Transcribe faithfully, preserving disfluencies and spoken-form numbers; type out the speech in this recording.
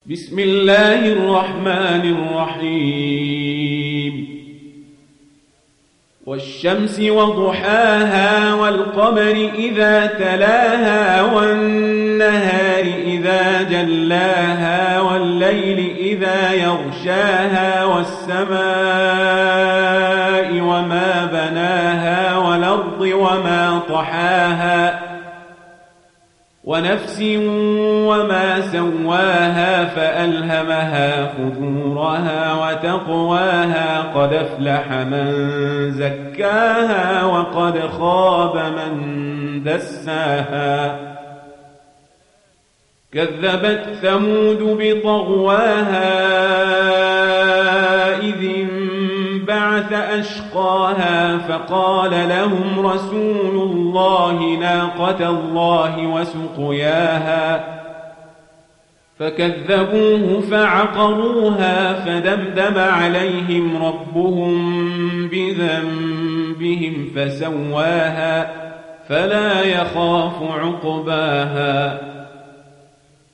بسم الله الرحمن الرحيم والشمس وضحاها والقمر إذا تلاها والنهار إذا جلاها والليل إذا يغشاها والسماء وما بناها والأرض وما طحاها ونفس وما سواها فألهمها فجورها وتقواها قد أفلح من زكاها وقد خاب من دساها كذبت ثمود بطغواها إذ انبعث أشقاها فقال لهم رسول الله ناقة الله وسقياها فكذبوه فعقروها فدمدم عليهم ربهم بذنبهم فسواها فلا يخاف عقباها